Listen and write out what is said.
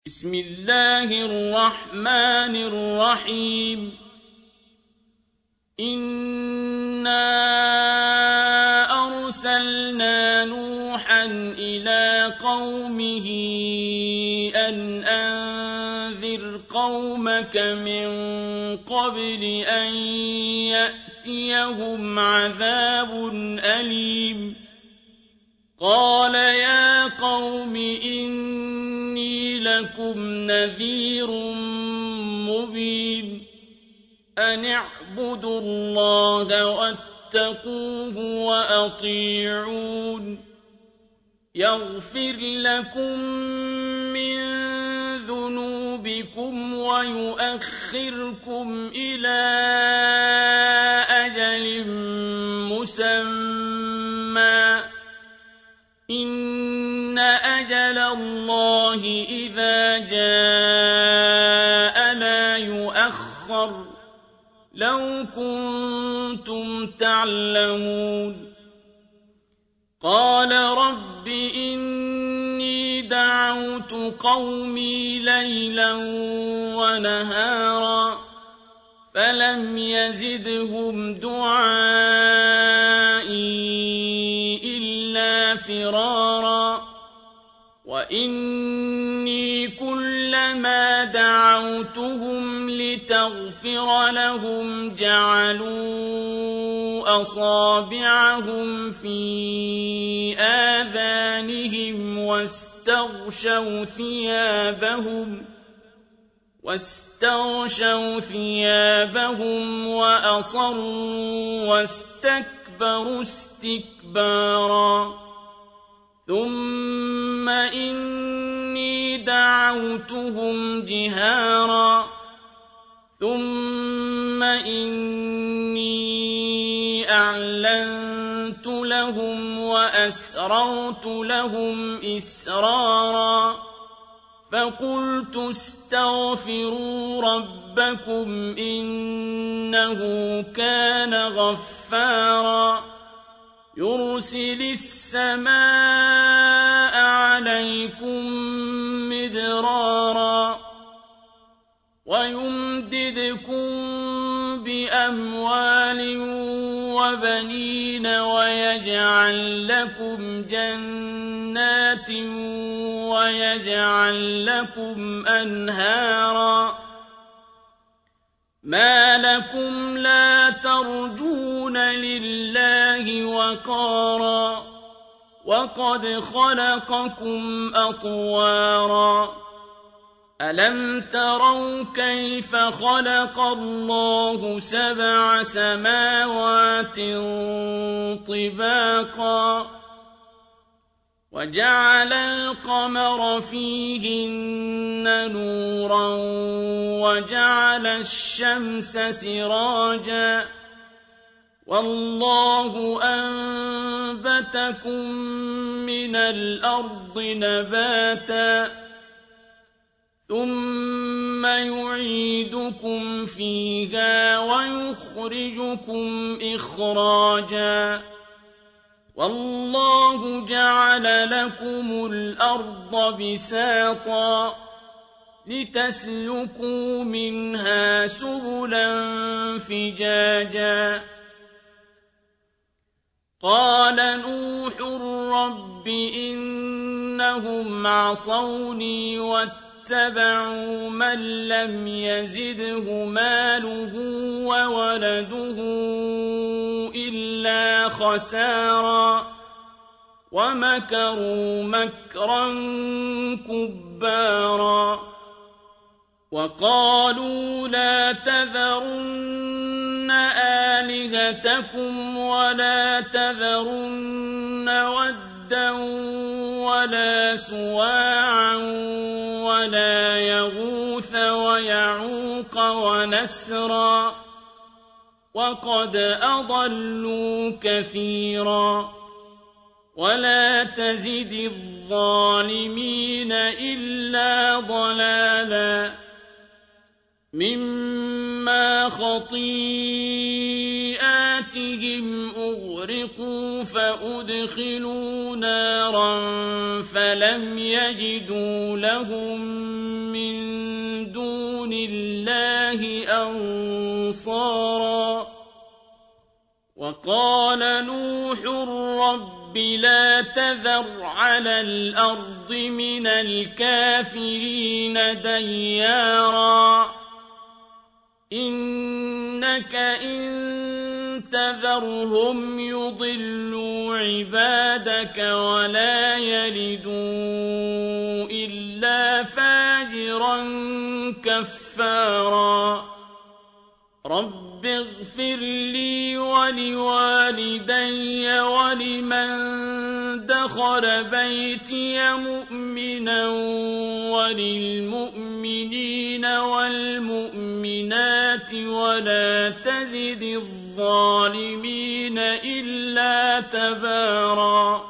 بسم الله الرحمن الرحيم إنا أرسلنا نوحا إلى قومه أن أنذر قومك من قبل أن يأتيهم عذاب أليم قال يا قوم إني لكم نذير مبين أن اعبدوا الله واتقوه وأطيعون يغفر لكم من ذنوبكم ويؤخركم إلى أجل مسمى إن أجل الله إذا جاء لا يؤخر لو كنتم تعلمون قال رب إني دعوت قومي ليلا ونهارا فلم يزدهم دعائي إلا فرارا وإني كلما دعوتهم لتغفر لهم جعلوا أصابعهم في آذانهم واستغشوا ثيابهم وأصروا واستكبروا استكبارا ثم إني دعوتهم جهارا ثم إني أعلنت لهم وأسررت لهم إسرارا فقلت استغفروا ربكم إنه كان غفارا يرسل السماء عليكم مدرارا ويمددكم بأموال وبنين ويجعل لكم جنات ويجعل لكم أنهارا ما لكم لا ترجون لله وقارا وقد خلقكم أطوارا ألم تروا كيف خلق الله 7 سماوات طباقا وجعل القمر فيهن نورا وجعل الشمس سراجا والله أنبتكم من الأرض نباتا ثم يعيدكم فيها ويخرجكم إخراجا والله جعل لكم الأرض بساطا لتسلكوا منها سبلا فجاجا قال نوح رب إنهم عصوني واتبعوا من لم يزده ماله وولده إلا خسارا ومكروا مكرا كبارا وقالوا لا تذرن آلهتكم ولا تذرن ودا ولا سواعا ولا يغوث ويعوق ونسرا وقد أضلوا كثيرا ولا تزد الظالمين إلا ضلالا مما خطيئاتهم أغرقوا فأدخلوا نارا فلم يجدوا لهم الله أنصارا وقال نوح رب لا تذر على الأرض من الكافرين ديارا إنك إن تذرهم يضلوا عبادك ولا يلدوا إلا فاجرا كفارا رب اغفر لي ولوالدي ولمن دخل بيتي مؤمنا وللمؤمنين والمؤمنات ولا تزد الظالمين إلا تبارا